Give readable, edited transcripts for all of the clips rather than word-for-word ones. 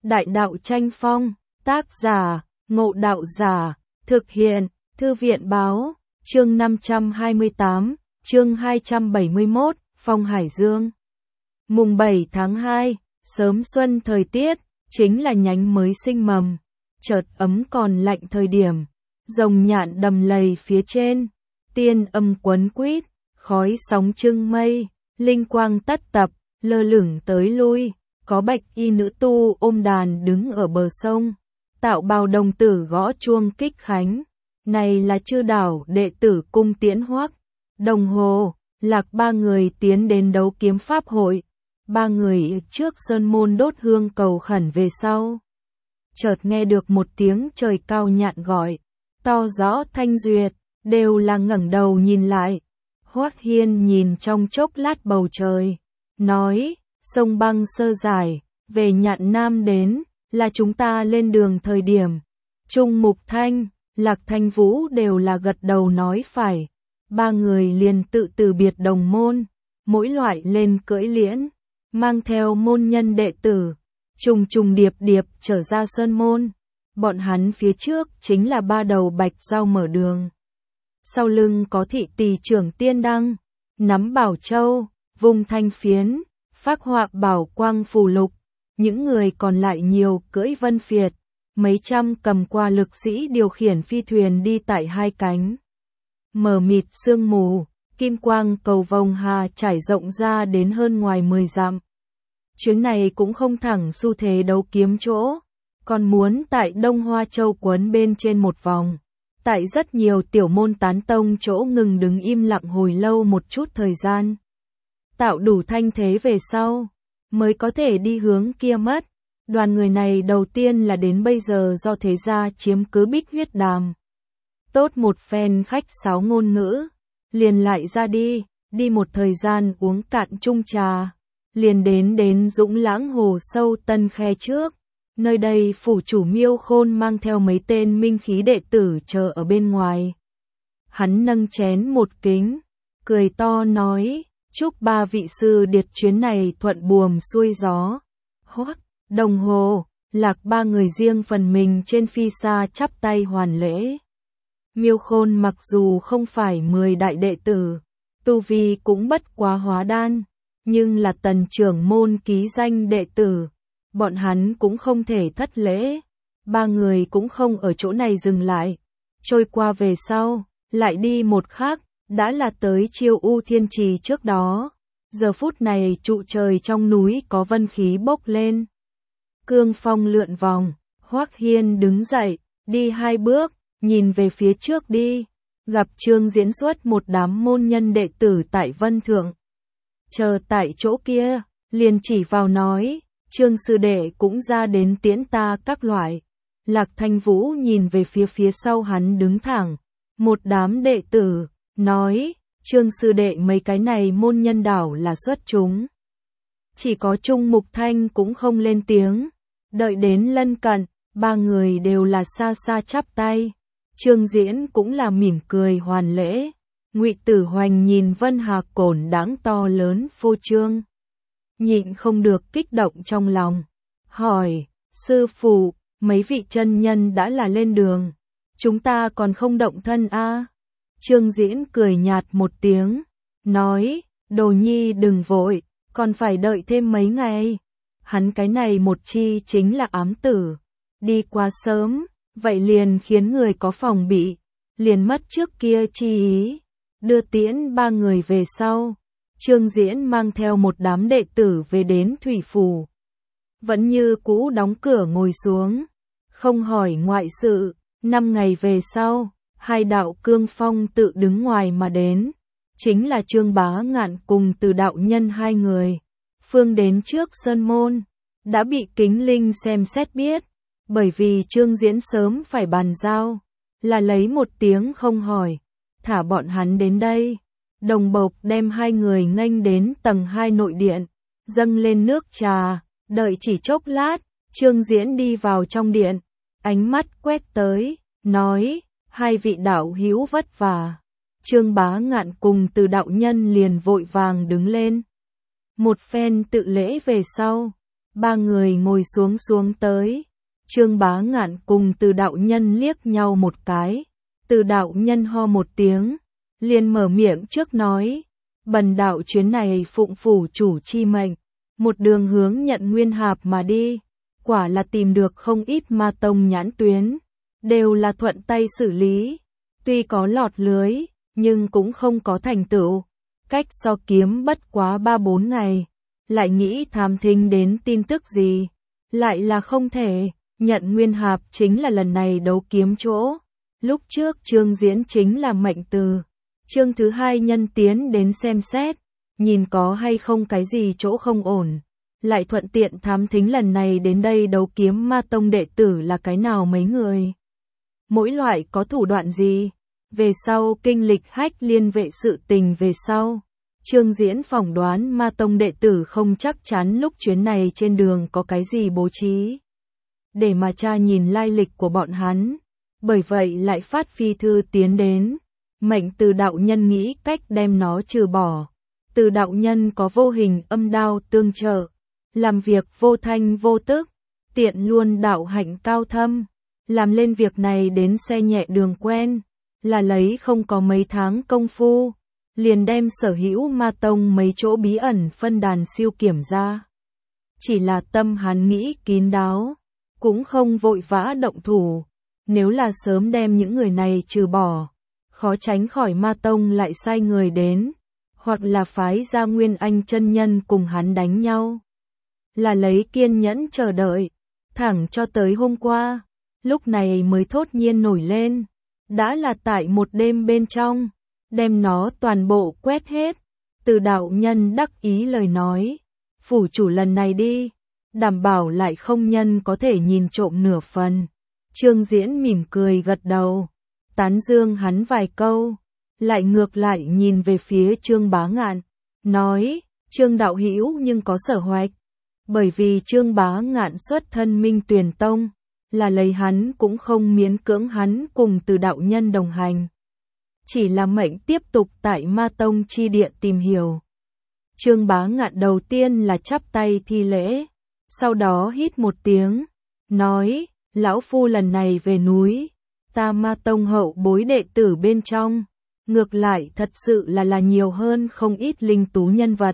Đại đạo tranh phong, tác giả, Ngộ Đạo Giả, thực hiện, Thư viện báo, chương 528, chương 271, Phong Hải Dương. Mùng 7 tháng 2, sớm xuân thời tiết, chính là nhánh mới sinh mầm, chợt ấm còn lạnh thời điểm, rồng nhạn đầm lầy phía trên, tiên âm quấn quýt, khói sóng trưng mây, linh quang tất tập, lơ lửng tới lui, có bạch y nữ tu ôm đàn đứng ở bờ sông, tạo bào đồng tử gõ chuông kích khánh. Này là Chư Đảo đệ tử cung Tiễn Hoắc, Đồng Hồ, Lạc ba người tiến đến đấu kiếm pháp hội. Ba người trước sơn môn đốt hương cầu khẩn về sau. Chợt nghe được một tiếng trời cao nhạn gọi, to rõ thanh duyệt, đều là ngẩng đầu nhìn lại. Hoắc Hiên nhìn trong chốc lát bầu trời, nói, sông băng sơ giải, về Nhạn Nam đến, là chúng ta lên đường thời điểm. Trung Mục Thanh, Lạc Thanh Vũ đều là gật đầu nói phải. Ba người liền tự từ biệt đồng môn, mỗi loại lên cưỡi liễn, mang theo môn nhân đệ tử, trùng trùng điệp điệp trở ra sơn môn. Bọn hắn phía trước chính là ba đầu bạch dao mở đường. Sau lưng có thị tỳ trưởng Tiên Đăng, nắm bảo châu, vung thanh phiến, phác họa bảo quang phù lục. Những người còn lại nhiều cưỡi vân phiệt, mấy trăm cầm qua lực sĩ điều khiển phi thuyền đi tại hai cánh. Mờ mịt sương mù, kim quang cầu vồng hà trải rộng ra đến hơn ngoài 10 dặm. Chuyến này cũng không thẳng xu thế đấu kiếm chỗ, còn muốn tại Đông Hoa Châu quấn bên trên một vòng. Tại rất nhiều tiểu môn tán tông chỗ ngừng đứng im lặng hồi lâu một chút thời gian. Tạo đủ thanh thế về sau, mới có thể đi hướng kia mất. Đoàn người này đầu tiên là đến bây giờ do thế gia chiếm cứ Bích Huyết Đàm. Tốt một phen khách sáo ngôn ngữ, liền lại ra đi một thời gian uống cạn chung trà, liền đến Dũng Lãng Hồ Sâu Tân Khe trước. Nơi đây phủ chủ Miêu Khôn mang theo mấy tên minh khí đệ tử chờ ở bên ngoài. Hắn nâng chén một kính, cười to nói, chúc ba vị sư điệt chuyến này thuận buồm xuôi gió. Hoắc, Đồng Hồ, Lạc ba người riêng phần mình trên phi xa chắp tay hoàn lễ. Miêu Khôn mặc dù không phải 10 đại đệ tử, tu vi cũng bất quá hóa đan, nhưng là tần trưởng môn ký danh đệ tử, bọn hắn cũng không thể thất lễ. Ba người cũng không ở chỗ này dừng lại, trôi qua về sau, lại đi một khác, đã là tới Chiêu U Thiên Trì trước đó. Giờ phút này trụ trời trong núi có vân khí bốc lên, cương phong lượn vòng. Hoắc Hiên đứng dậy, đi hai bước, nhìn về phía trước đi, gặp Trương Diễn xuất một đám môn nhân đệ tử tại Vân Thượng. Chờ tại chỗ kia, liền chỉ vào nói, Trương sư đệ cũng ra đến tiễn ta các loại. Lạc Thanh Vũ nhìn về phía sau hắn đứng thẳng, một đám đệ tử, nói, Trương sư đệ mấy cái này môn nhân đảo là xuất chúng. Chỉ có Trung Mục Thanh cũng không lên tiếng, đợi đến lân cận, ba người đều là xa xa chắp tay. Trương Diễn cũng là mỉm cười hoàn lễ. Ngụy Tử Hoành nhìn Vân Hà cổn đáng to lớn phô trương, nhịn không được kích động trong lòng, hỏi, sư phụ, mấy vị chân nhân đã là lên đường, chúng ta còn không động thân a? Trương Diễn cười nhạt một tiếng, nói, Đồ Nhi đừng vội, còn phải đợi thêm mấy ngày. Hắn cái này một chi chính là ám tử, đi quá sớm, vậy liền khiến người có phòng bị, liền mất trước kia chi ý. Đưa tiễn ba người về sau, Trương Diễn mang theo một đám đệ tử về đến Thủy Phủ. Vẫn như cũ đóng cửa ngồi xuống, không hỏi ngoại sự. 5 ngày về sau, hai đạo cương phong tự đứng ngoài mà đến, chính là Trương Bá Ngạn cùng Từ đạo nhân hai người. Phương đến trước sơn môn, đã bị Kính Linh xem xét biết, bởi vì Trương Diễn sớm phải bàn giao, là lấy một tiếng không hỏi, thả bọn hắn đến đây. Đồng Bộc đem hai người nghênh đến tầng 2 nội điện, dâng lên nước trà, đợi chỉ chốc lát, Trương Diễn đi vào trong điện, ánh mắt quét tới, nói, hai vị đạo hữu vất vả. Trương Bá Ngạn cùng Từ đạo nhân liền vội vàng đứng lên. Một phen tự lễ về sau, Ba người ngồi xuống tới. Trương Bá Ngạn cùng Từ đạo nhân liếc nhau một cái. Từ đạo nhân ho một tiếng, liền mở miệng trước nói, bần đạo chuyến này phụng phủ chủ chi mệnh, một đường hướng Nhận Nguyên Hạp mà đi, quả là tìm được không ít ma tông nhãn tuyến, đều là thuận tay xử lý, tuy có lọt lưới, nhưng cũng không có thành tựu, cách so kiếm bất quá 3-4 ngày, lại nghĩ thám thính đến tin tức gì, lại là không thể. Nhận Nguyên Hạp chính là lần này đấu kiếm chỗ. Lúc trước Trương Diễn chính là mệnh từ. Chương thứ 2 nhân tiến đến xem xét, nhìn có hay không cái gì chỗ không ổn. Lại thuận tiện thám thính lần này đến đây đấu kiếm ma tông đệ tử là cái nào mấy người. Mỗi loại có thủ đoạn gì. Về sau kinh lịch hách liên vệ sự tình về sau. Trương Diễn phỏng đoán ma tông đệ tử không chắc chắn lúc chuyến này trên đường có cái gì bố trí. Để mà tra nhìn lai lịch của bọn hắn, bởi vậy lại phát phi thư tiến đến, mệnh Từ đạo nhân nghĩ cách đem nó trừ bỏ. Từ đạo nhân có vô hình âm đao tương trợ, làm việc vô thanh vô tức, tiện luôn đạo hạnh cao thâm, làm lên việc này đến xe nhẹ đường quen, là lấy không có mấy tháng công phu, liền đem sở hữu ma tông mấy chỗ bí ẩn phân đàn siêu kiểm ra. Chỉ là tâm hắn nghĩ kín đáo, cũng không vội vã động thủ, nếu là sớm đem những người này trừ bỏ, khó tránh khỏi ma tông lại sai người đến, hoặc là phái ra Nguyên Anh chân nhân cùng hắn đánh nhau. Là lấy kiên nhẫn chờ đợi, thẳng cho tới hôm qua, lúc này mới thốt nhiên nổi lên, đã là tại một đêm bên trong, đem nó toàn bộ quét hết. Từ đạo nhân đắc ý lời nói, phủ chủ lần này đi, đảm bảo lại không nhân có thể nhìn trộm nửa phần. Trương Diễn mỉm cười gật đầu, tán dương hắn vài câu, lại ngược lại nhìn về phía Trương Bá Ngạn, nói, Trương đạo hữu nhưng có sở hoạch, bởi vì Trương Bá Ngạn xuất thân Minh Tuyền Tông, là lấy hắn cũng không miễn cưỡng hắn cùng Từ đạo nhân đồng hành. Chỉ là mệnh tiếp tục tại Ma Tông chi địa tìm hiểu. Trương Bá Ngạn đầu tiên là chắp tay thi lễ, sau đó hít một tiếng, nói, lão phu lần này về núi, ta Ma Tông hậu bối đệ tử bên trong, ngược lại thật sự là nhiều hơn không ít linh tú nhân vật.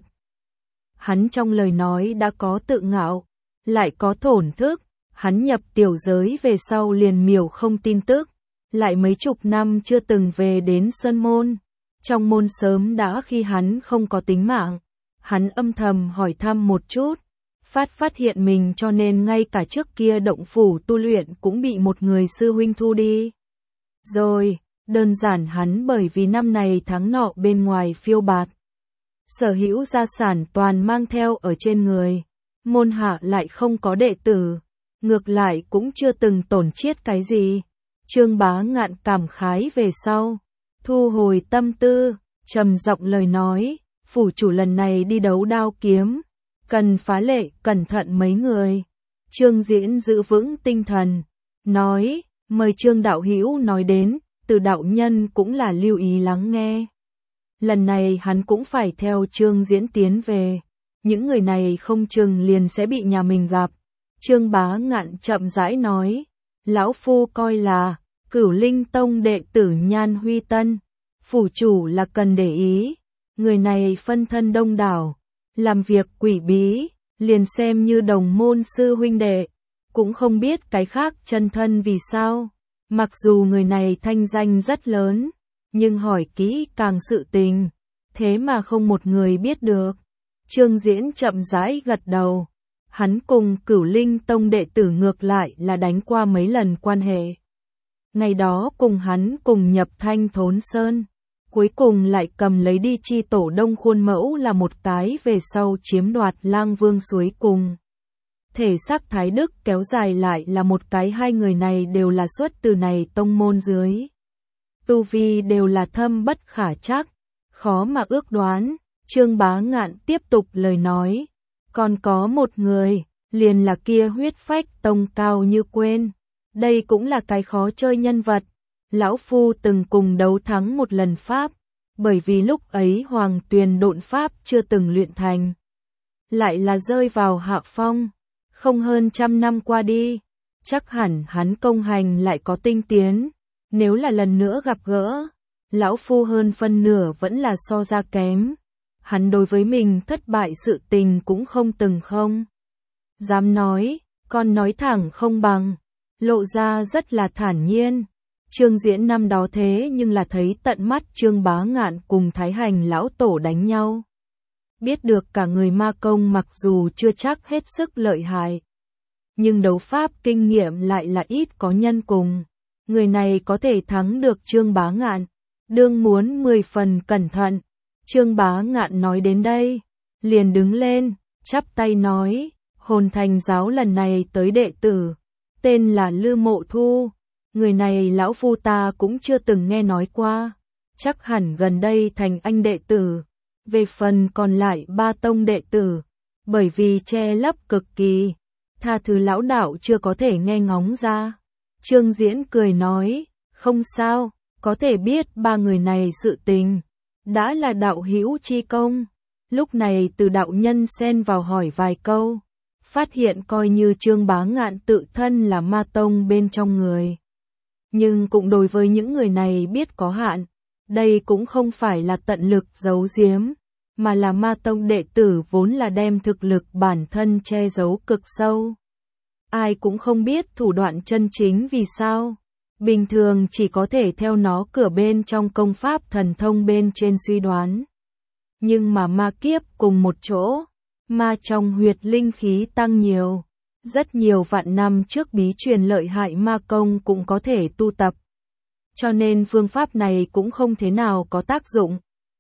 Hắn trong lời nói đã có tự ngạo, lại có thổn thức, hắn nhập tiểu giới về sau liền miểu không tin tức, lại mấy chục năm chưa từng về đến Sơn Môn, trong môn sớm đã khi hắn không có tính mạng, hắn âm thầm hỏi thăm một chút, phát hiện mình cho nên ngay cả trước kia động phủ tu luyện cũng bị một người sư huynh thu đi. Rồi, đơn giản hắn bởi vì năm này tháng nọ bên ngoài phiêu bạt, sở hữu gia sản toàn mang theo ở trên người, môn hạ lại không có đệ tử, ngược lại cũng chưa từng tổn chiết cái gì. Trương Bá Ngạn cảm khái về sau, thu hồi tâm tư, trầm giọng lời nói, phủ chủ lần này đi đấu đao kiếm, cần phá lệ cẩn thận mấy người. Trương Diễn giữ vững tinh thần, nói, mời Trương đạo hữu nói đến, Từ đạo nhân cũng là lưu ý lắng nghe. Lần này hắn cũng phải theo Trương Diễn tiến về, những người này không chừng liền sẽ bị nhà mình gặp. Trương Bá Ngạn chậm rãi nói, lão phu coi là Cửu Linh Tông đệ tử Nhan Huy Tân, phủ chủ là cần để ý, người này phân thân đông đảo, làm việc quỷ bí, liền xem như đồng môn sư huynh đệ, cũng không biết cái khác chân thân vì sao. Mặc dù người này thanh danh rất lớn, nhưng hỏi kỹ càng sự tình, thế mà không một người biết được. Trương Diễn chậm rãi gật đầu, hắn cùng Cửu Linh Tông đệ tử ngược lại là đánh qua mấy lần quan hệ. Ngày đó cùng hắn cùng nhập Thanh Thốn Sơn, cuối cùng lại cầm lấy đi chi tổ Đông khuôn mẫu là một cái về sau chiếm đoạt Lang Vương suối cùng. Thể xác Thái Đức kéo dài lại là một cái, hai người này đều là xuất từ này tông môn dưới. Tu vi đều là thâm bất khả trắc, khó mà ước đoán. Trương Bá Ngạn tiếp tục lời nói, còn có một người, liền là kia huyết phách tông Cao Như Quên. Đây cũng là cái khó chơi nhân vật. Lão phu từng cùng đấu thắng một lần pháp, bởi vì lúc ấy Hoàng Tuyền độn pháp chưa từng luyện thành, lại là rơi vào hạ phong. Không hơn 100 năm qua đi, chắc hẳn hắn công hành lại có tinh tiến. Nếu là lần nữa gặp gỡ, lão phu hơn phân nửa vẫn là so ra kém. Hắn đối với mình thất bại sự tình cũng không từng không dám nói, còn nói thẳng không bằng, lộ ra rất là thản nhiên. Trương Diễn năm đó thế nhưng là thấy tận mắt Trương Bá Ngạn cùng Thái Hành lão tổ đánh nhau. Biết được cả người ma công mặc dù chưa chắc hết sức lợi hại, nhưng đấu pháp kinh nghiệm lại là ít có nhân cùng. Người này có thể thắng được Trương Bá Ngạn, đương muốn 10 phần cẩn thận. Trương Bá Ngạn nói đến đây, liền đứng lên, chắp tay nói, Hồn Thành giáo lần này tới đệ tử, tên là Lư Mộ Thu. Người này lão phu ta cũng chưa từng nghe nói qua, chắc hẳn gần đây thành anh đệ tử. Về phần còn lại 3 tông đệ tử, bởi vì che lấp cực kỳ, tha thứ lão đạo chưa có thể nghe ngóng ra. Trương Diễn cười nói, không sao, có thể biết 3 người này sự tình, đã là đạo hữu chi công. Lúc này Từ đạo nhân xen vào hỏi vài câu, phát hiện coi như Trương Bá Ngạn tự thân là ma tông bên trong người. Nhưng cũng đối với những người này biết có hạn, đây cũng không phải là tận lực giấu giếm, mà là ma tông đệ tử vốn là đem thực lực bản thân che giấu cực sâu. Ai cũng không biết thủ đoạn chân chính vì sao, bình thường chỉ có thể theo nó cửa bên trong công pháp thần thông bên trên suy đoán. Nhưng mà ma kiếp cùng một chỗ, ma trong huyệt linh khí tăng nhiều. Rất nhiều vạn năm trước bí truyền lợi hại ma công cũng có thể tu tập. Cho nên phương pháp này cũng không thế nào có tác dụng.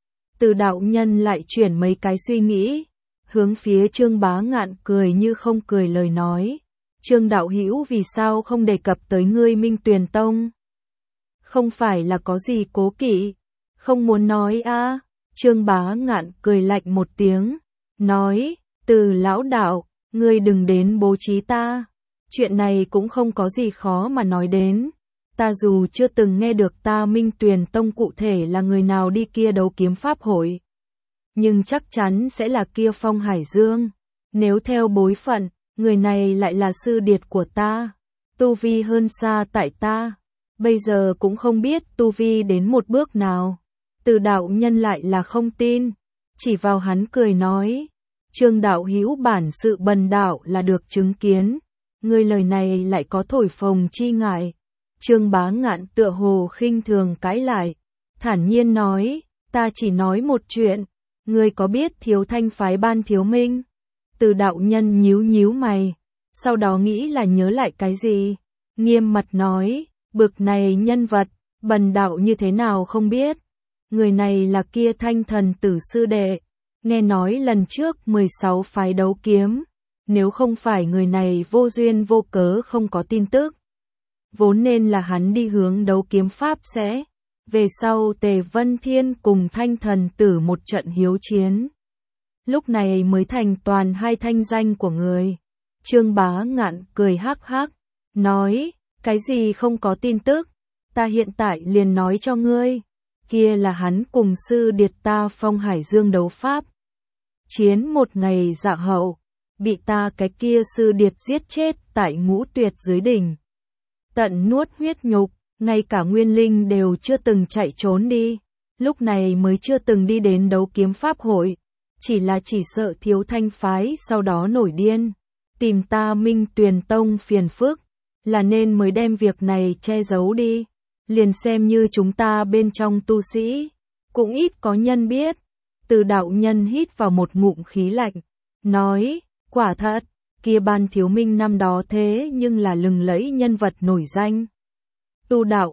Từ đạo nhân lại chuyển mấy cái suy nghĩ, hướng phía Trương Bá Ngạn cười như không cười lời nói. Trương đạo hữu vì sao không đề cập tới ngươi Minh Tuyền Tông? Không phải là có gì cố kỵ, không muốn nói à? Trương Bá Ngạn cười lạnh một tiếng, nói, Từ lão đạo, ngươi đừng đến bố trí ta, chuyện này cũng không có gì khó mà nói đến. Ta dù chưa từng nghe được ta Minh Tuyền Tông cụ thể là người nào đi kia đấu kiếm pháp hội, nhưng chắc chắn sẽ là kia Phong Hải Dương. Nếu theo bối phận, người này lại là sư điệt của ta, tu vi hơn xa tại ta, bây giờ cũng không biết tu vi đến một bước nào. Từ đạo nhân lại là không tin, chỉ vào hắn cười nói, Trương đạo hữu bản sự bần đạo là được chứng kiến, ngươi lời này lại có thổi phồng chi ngại. Trương Bá Ngạn tựa hồ khinh thường cãi lại, thản nhiên nói, ta chỉ nói một chuyện, ngươi có biết Thiếu Thanh phái Ban Thiếu Minh? Từ đạo nhân nhíu mày, sau đó nghĩ là nhớ lại cái gì, nghiêm mặt nói, bực này nhân vật, bần đạo như thế nào không biết. Người này là kia Thanh Thần Tử sư đệ, nghe nói lần trước 16 phái đấu kiếm, nếu không phải người này vô duyên vô cớ không có tin tức, vốn nên là hắn đi hướng đấu kiếm pháp sẽ, về sau Tề Vân Thiên cùng Thanh Thần Tử một trận hiếu chiến. Lúc này mới thành toàn hai thanh danh của người. Trương Bá Ngạn cười hắc hắc, nói, cái gì không có tin tức, ta hiện tại liền nói cho ngươi, kia là hắn cùng sư điệt ta Phong Hải Dương đấu pháp. Chiến một ngày dạ hậu, bị ta cái kia sư điệt giết chết tại Ngũ Tuyệt dưới đỉnh. Tận nuốt huyết nhục, ngay cả nguyên linh đều chưa từng chạy trốn đi, lúc này mới chưa từng đi đến đấu kiếm pháp hội, chỉ sợ Thiếu Thanh phái sau đó nổi điên, tìm ta Minh Tuyền Tông phiền phức, là nên mới đem việc này che giấu đi, liền xem như chúng ta bên trong tu sĩ, cũng ít có nhân biết. Từ đạo nhân hít vào một ngụm khí lạnh, nói, quả thật, kia Ban Thiếu Minh năm đó thế nhưng là lừng lẫy nhân vật nổi danh. Tu đạo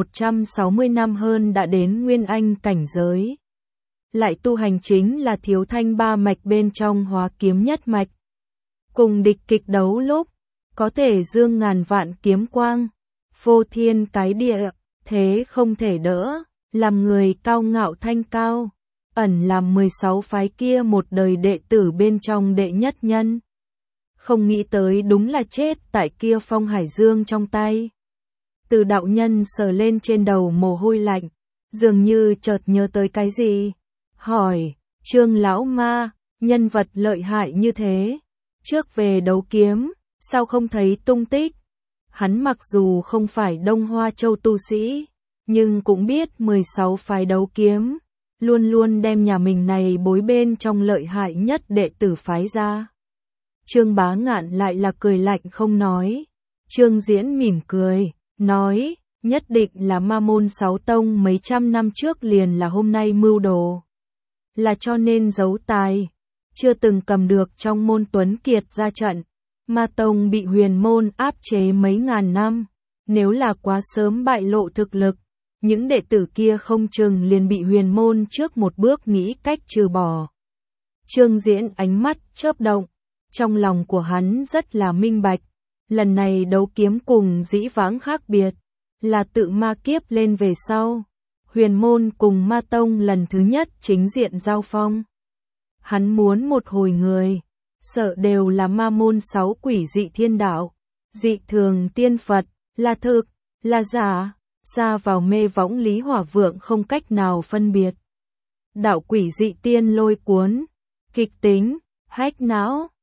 160 năm hơn đã đến Nguyên Anh cảnh giới. Lại tu hành chính là Thiếu Thanh ba mạch bên trong Hóa Kiếm nhất mạch. Cùng địch kịch đấu lúc, có thể dương ngàn vạn kiếm quang, phô thiên cái địa, thế không thể đỡ, làm người cao ngạo thanh cao, ẩn làm 16 phái kia một đời đệ tử bên trong đệ nhất nhân. Không nghĩ tới đúng là chết tại kia Phong Hải Dương trong tay. Từ đạo nhân sờ lên trên đầu mồ hôi lạnh, dường như chợt nhớ tới cái gì. Hỏi, Trương lão ma, nhân vật lợi hại như thế, trước về đấu kiếm, sao không thấy tung tích? Hắn mặc dù không phải Đông Hoa Châu tu sĩ, nhưng cũng biết 16 phái đấu kiếm, luôn luôn đem nhà mình này bối bên trong lợi hại nhất đệ tử phái ra. Trương Bá Ngạn lại là cười lạnh không nói. Trương Diễn mỉm cười, nói, nhất định là ma môn 6 tông mấy trăm năm trước liền là hôm nay mưu đồ. Là cho nên giấu tài, chưa từng cầm được trong môn tuấn kiệt ra trận. Ma tông bị huyền môn áp chế mấy ngàn năm, nếu là quá sớm bại lộ thực lực, những đệ tử kia không chừng liền bị huyền môn trước một bước nghĩ cách trừ bỏ. Trương Diễn ánh mắt chớp động, trong lòng của hắn rất là minh bạch, lần này đấu kiếm cùng dĩ vãng khác biệt, là tự ma kiếp lên về sau, huyền môn cùng ma tông lần thứ nhất chính diện giao phong. Hắn muốn một hồi người, sợ đều là ma môn 6 quỷ dị thiên đạo, dị thường tiên Phật, là thực, là giả, xa vào mê võng Lý Hỏa Vượng không cách nào phân biệt. Đạo quỷ dị tiên lôi cuốn, kịch tính, hách não,